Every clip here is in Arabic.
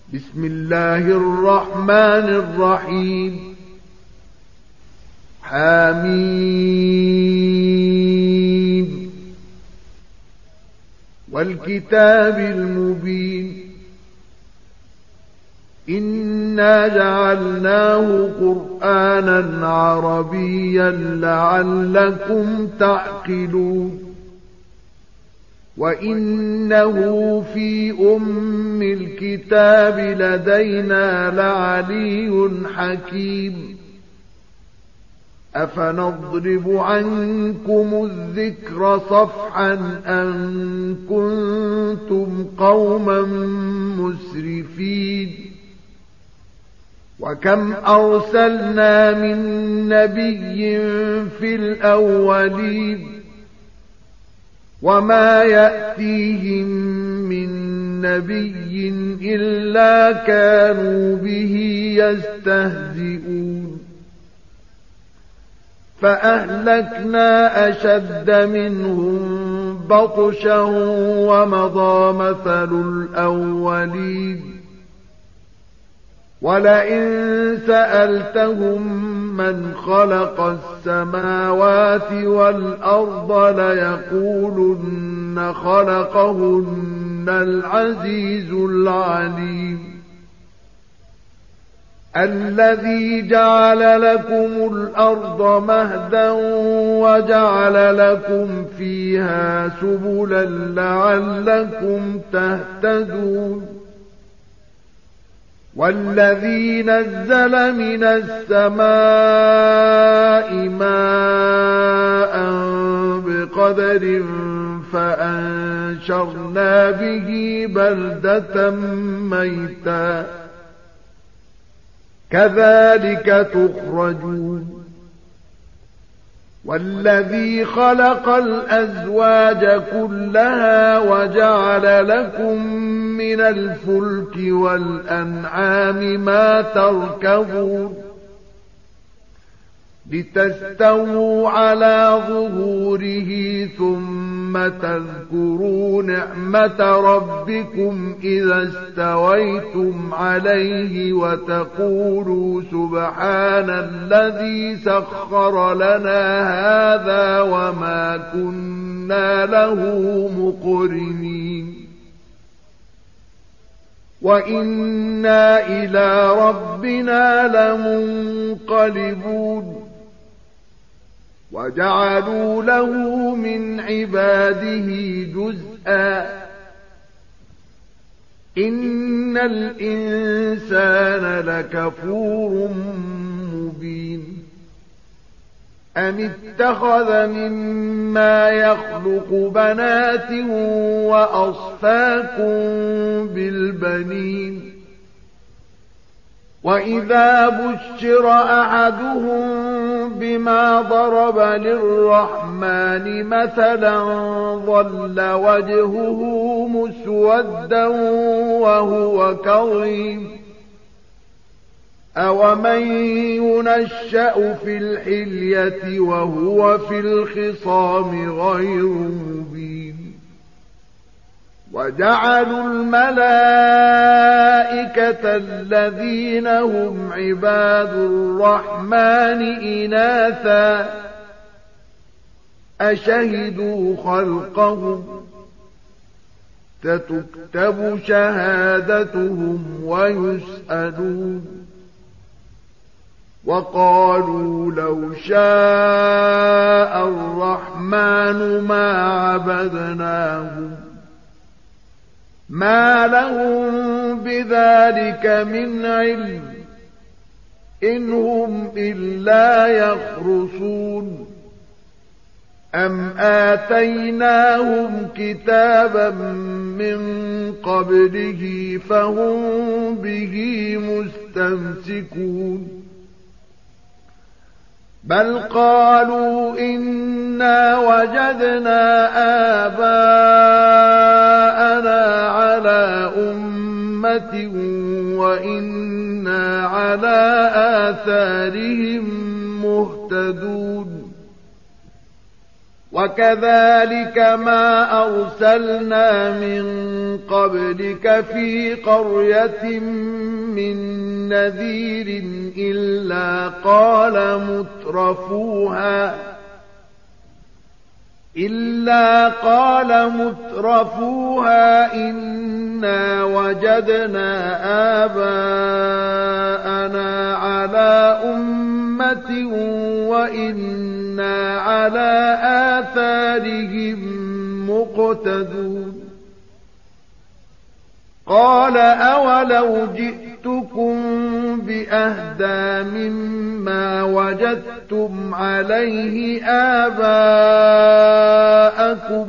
بسم الله الرحمن الرحيم. حميم والكتاب المبين. إنا جعلناه قرآنا عربيا لعلكم تعقلون. وإنه في أم الكتاب لدينا لعلي حكيم. أفنضرب عنكم الذكر صفحا أن كنتم قوما مسرفين. وكم أرسلنا من نبي في الأولين وما يأتيهم من نبي إلا كانوا به يستهزئون. فأهلكنا أشد منهم بطشا ومضى مثل الأولين. ولئن سألتهم من خلق السماوات والأرض ليقولن خلقهن العزيز العليم. الذي جعل لكم الأرض مهدا وجعل لكم فيها سبلا لعلكم تهتدون. والذي نزل من السماء ماء بقدر فأنشرنا به بلدة ميتا كذلك تخرجون. والذي خلق الأزواج كلها وجعل لكم من الفلك والأنعام ما تركبون لتستووا على ظهوره ثم تذكروا نعمة ربكم إذا استويتم عليه وتقولوا سبحان الذي سخر لنا هذا وما كنا له مقرنين. وإنا إلى ربنا لمنقلبون. وجعلوا له من عباده جزءا. إن الإنسان لكفور مبين. أم اتخذ مما يخلق بنات وأصفاكم بالبنين. وإذا بشر أحدهم بما ضرب للرحمن مثلا ظل وجهه مسودا وهو كظيم. أومن ينشأ في الحلية وهو في الخصام غير مبين. وجعلوا الملائكة الذين هم عباد الرحمن إناثا أشهدوا خلقهم ستكتب شهادتهم ويسألون. وقالوا لو شاء الرحمن ما عبدناهم ما لهم بذلك من علم إن هم إلا يخرصون. أم آتيناهم كتابا من قبله فهم به مستمسكون. بل قالوا إنا وجدنا آباءنا على أمة وإنا على آثارهم مهتدون. وكذلك ما أرسلنا من قبلك في قرية من نذير إلا قال مترفوها إنا وجدنا آباءنا على أمة وإنا على آثارهم مقتدون قال أولو جئتكم بأهدى مما وجدتم عليه آباءكم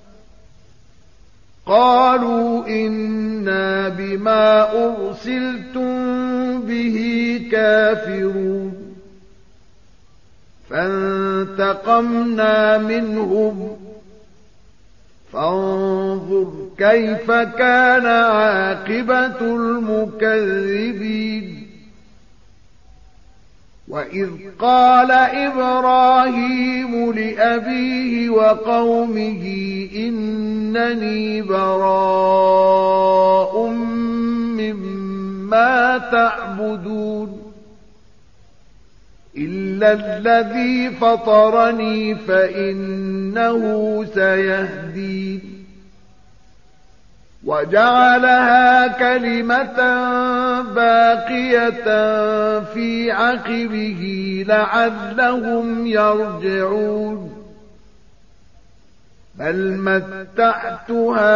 قالوا إنا بما أرسلتم به كافرون فانتقمنا منهم فانظر كيف كان عاقبة المكذبين وإذ قال إبراهيم لأبيه وقومه إنني براء مما تعبدون إلا الذي فطرني فإنه سيهدين وجعلها كلمة باقية في عقبه لعلهم يرجعون بل متعت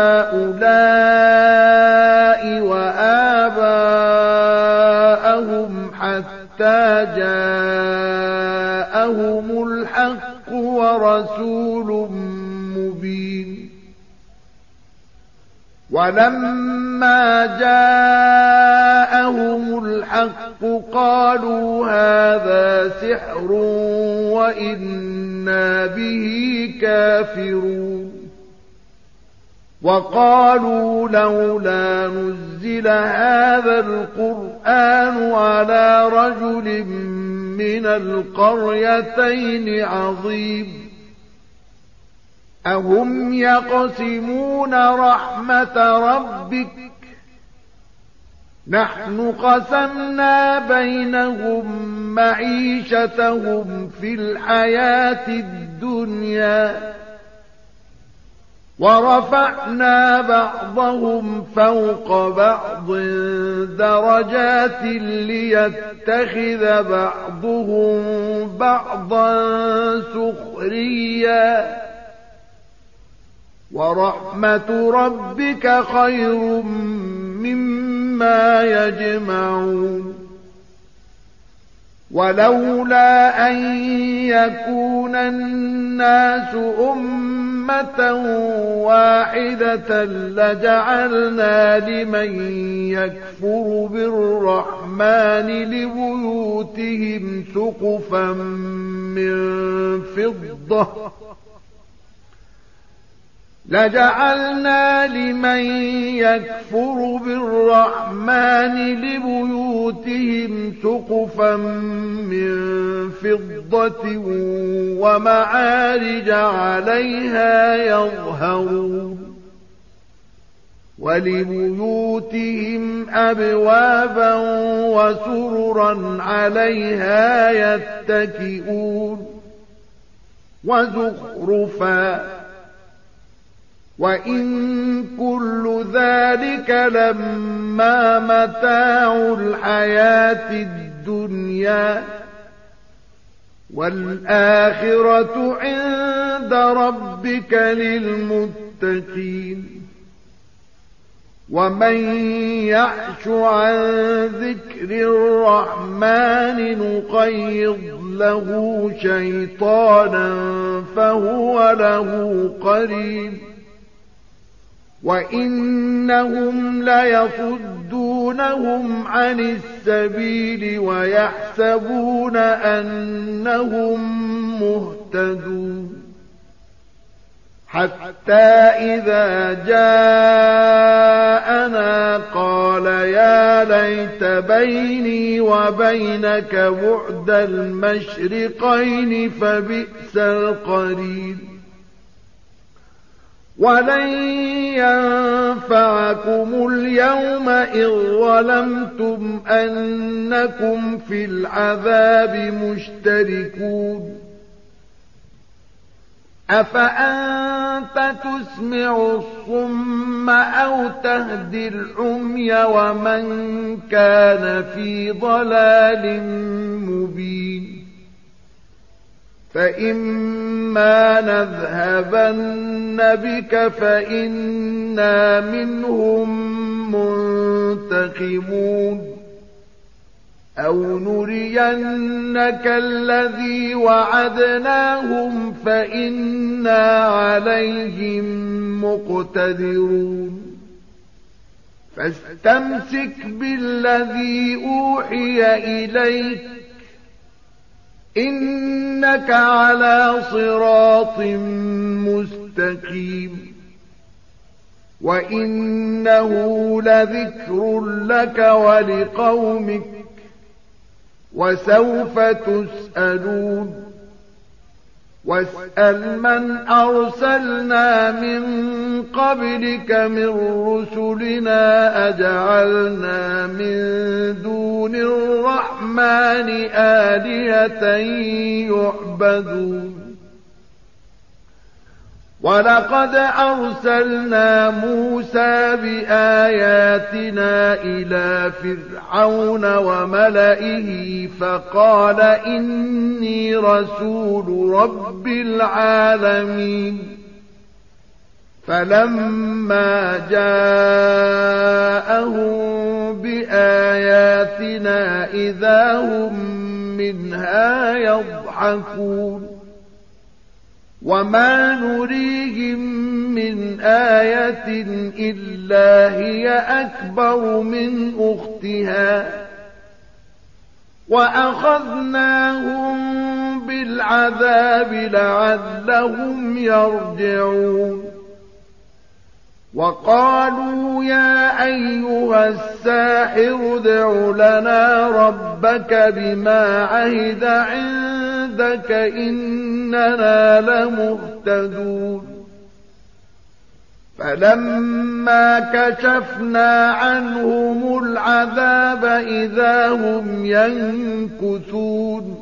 هؤلاء وآباءهم حتى جاءهم الحق ورسول مبين ولما جاءهم الحق قالوا هذا سحر وإنا به كافرون وقالوا لولا نزل هذا القرآن على رجل من القريتين عظيم أهم يقسمون رحمة ربك نحن قسمنا بينهم معيشتهم في الحياة الدنيا ورفعنا بعضهم فوق بعض درجات ليتخذ بعضهم بعضا سخريا ورحمة ربك خير مما يجمعون ولولا أن يكون الناس أمة واحدة لجعلنا لمن يكفر بالرحمن لبيوتهم سقفا من فضة لجعلنا لمن يكفر بالرحمن لبيوتهم سقفا من فضة ومعارج عليها يظهرون ولبيوتهم أبوابا وسررا عليها يتكئون وزخرفا وإن كل ذلك لما متاع الحياة الدنيا والآخرة عند ربك للمتقين ومن يعش عن ذكر الرحمن نقيض له شيطانا فهو له قرين وإنهم ليصدونهم عن السبيل ويحسبون أنهم مهتدون حتى إذا جاءنا قال يا ليت بيني وبينك بعد المشرقين فبئس القرين ولن ينفعكم اليوم إذ ظلمتم أنكم في العذاب مشتركون أفأنت تسمع الصم أو تهدي العمي ومن كان في ضلال مبين فإما نذهبن بك فإنا منهم منتقمون أو نرينك الذي وعدناهم فإنا عليهم مقتدرون فاستمسك بالذي أوحي إليك إنك على صراط مستقيم وإنه لذكر لك ولقومك وسوف تسألون واسأل من أرسلنا من قبلك من رسلنا أجعلنا من دون الرحمن آلهة يعبدون ولقد أرسلنا موسى بآياتنا إلى فرعون وملئه فقال إني رسول رب العالمين فلما جاءهم بآياتنا إذا هم منها يضحكون وما نريهم من آية إلا هي أكبر من أختها وأخذناهم بالعذاب لعلهم يرجعون وقالوا يا أيها الساحر ادع لنا ربك بما عهد عندك إننا لمهتدون فلما كشفنا عنهم العذاب إذا هم ينكثون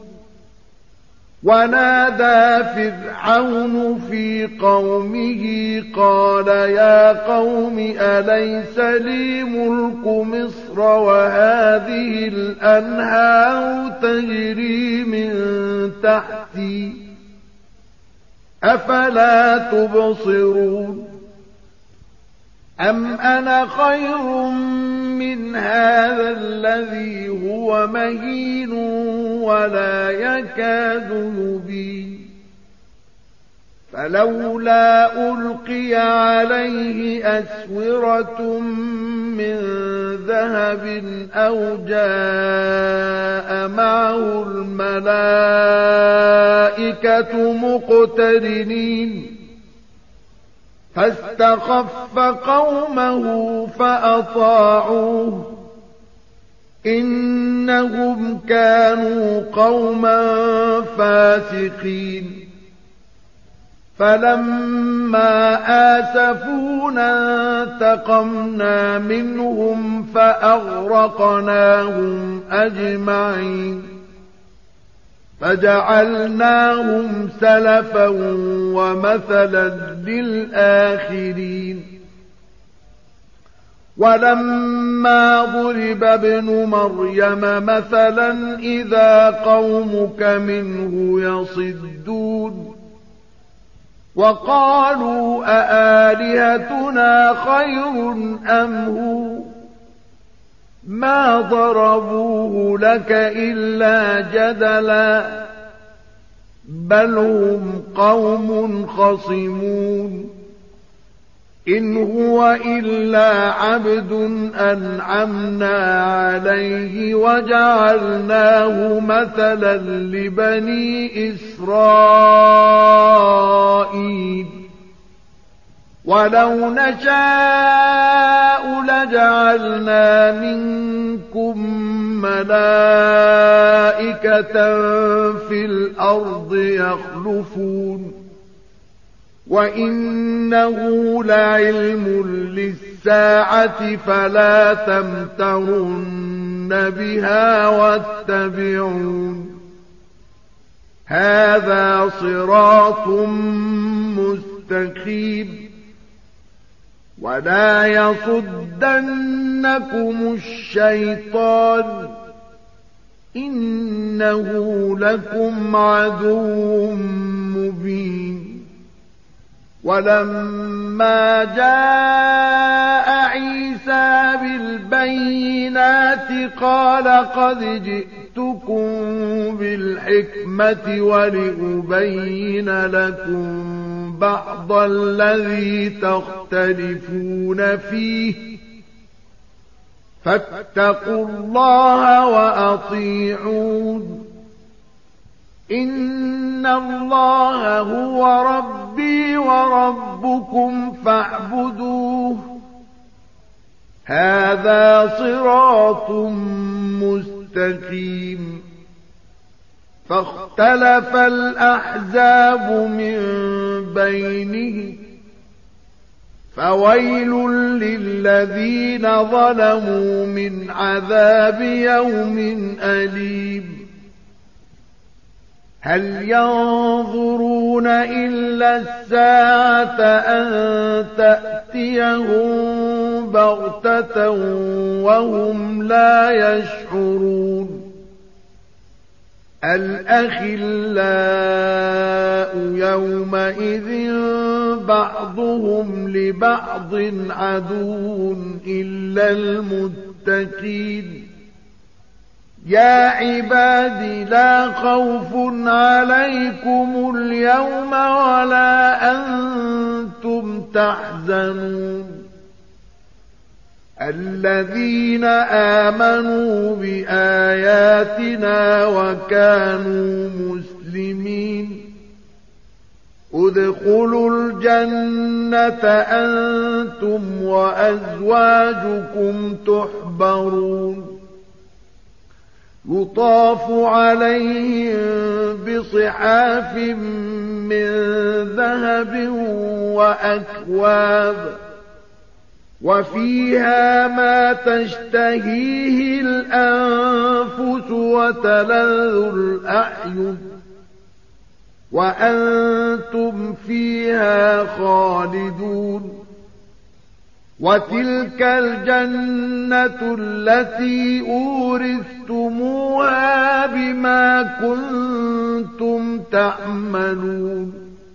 ونادى فرعون في قومه قال يا قوم أليس لي ملك مصر وهذه الأنهار تجري من تحتي أفلا تبصرون أم أنا خير من هذا الذي هو مهين ولا يكاد يبين فلولا ألقي عليه أسورة من ذهب أو جاء معه الملائكة مقترنين فاستخف قومه فأطاعوه إنهم كانوا قوما فاسقين فلما آسفونا انتقمنا منهم فأغرقناهم أجمعين فجعلناهم سلفا ومثلا للآخرين ولما ضرب ابن مريم مثلا إذا قومك منه يصدون وقالوا أآلهتنا خير أم هو ما ضربوه لك إلا جدلا بل هم قوم خصمون إن هو إلا عبد أنعمنا عليه وجعلناه مثلا لبني إسرائيل ولو نشاء لجعلنا منكم ملائكة في الأرض يخلفون وإنه لعلم للساعة فلا تمترن بها واتبعون هذا صراط مستقيم ولا يصدنكم الشيطان إنه لكم عدو مبين ولما جاء عيسى بالبينات قال قد جئتكم بالحكمة ولأبين لكم بعض الذي تختلفون فيه فاتقوا الله وأطيعون إن الله هو ربي وربكم فاعبدوه هذا صراط مستقيم فاختلف الأحزاب من بينه فويل للذين ظلموا من عذاب يوم أليم هل ينظرون إلا الساعة أن تأتيهم بغتة وهم لا يشعرون الأخلاء يومئذ بعضهم لبعض عدو إلا المتقين يا عبادي لا خوف عليكم اليوم ولا أنتم تحزنون الذين آمنوا بآياتنا وكانوا مسلمين ادخلوا الجنة أنتم وأزواجكم تحبرون يطاف عليهم بصحاف من ذهب وأكواب وفيها ما تشتهيه الأنفس وتلذ الأعين وأنتم فيها خالدون وتلك الجنة التي أورثتموها بما كنتم تعملون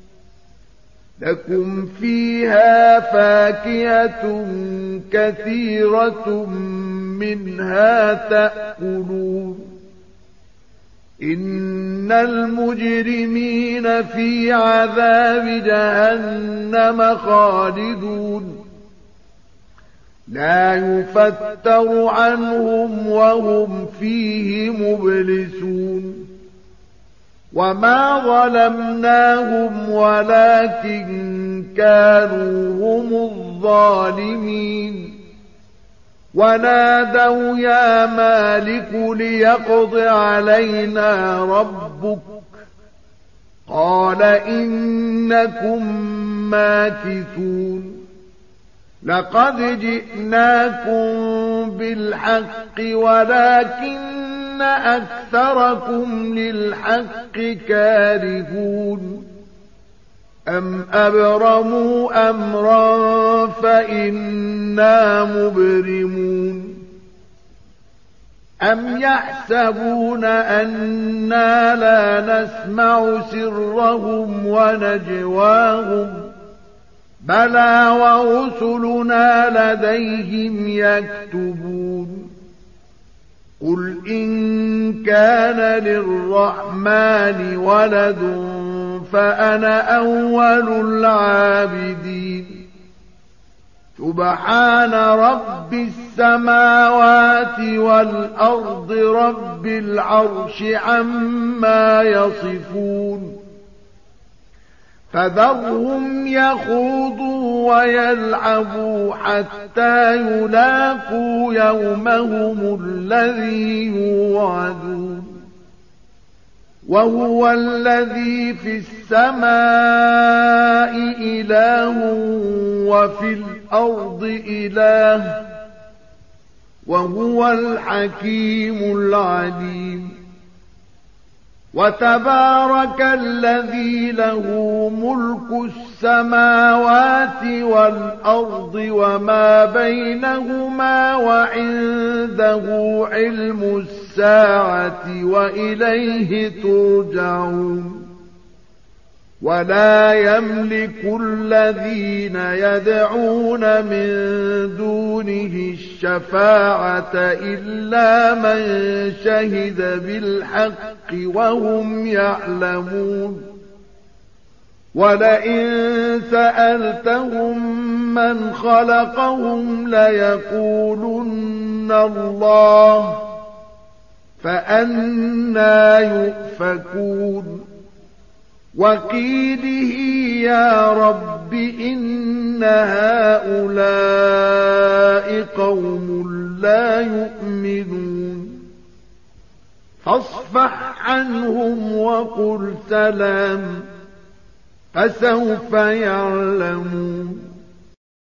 لكم فيها فاكهة كثيرة منها تأكلون إن المجرمين في عذاب جهنم خالدون لا يفتر عنهم وهم فيه مبلسون وما ظلمناهم ولكن كانوا هم الظالمين ونادوا يا مالك ليقض علينا ربك قال إنكم ماكثون لقد جئناكم بالحق ولكن أكثركم للحق كارهون أم أبرموا أمرا فإنا مبرمون أم يحسبون أنا لا نسمع سرهم ونجواهم بلى ورسلنا لديهم يكتبون قل إن كان للرحمن ولد فأنا أول العابدين سبحان رب السماوات والأرض رب العرش عما يصفون فذرهم يخوضوا ويلعبوا حتى يلاقوا يومهم الذي يوعدون وهو الذي في السماء إله وفي الأرض إله وهو الحكيم العليم وتبارك الذي له ملك السماوات والأرض وما بينهما وعنده علم الساعة وإليه ترجعون ولا يملك الذين يدعون من دونه الشفاعة إلا من شهد بالحق وهم يعلمون ولئن سألتهم من خلقهم ليقولن الله فأنى يؤفكون وقيله يا رب إن هؤلاء قوم لا يؤمنون فاصفح عنهم وقل سلام فسوف يعلمون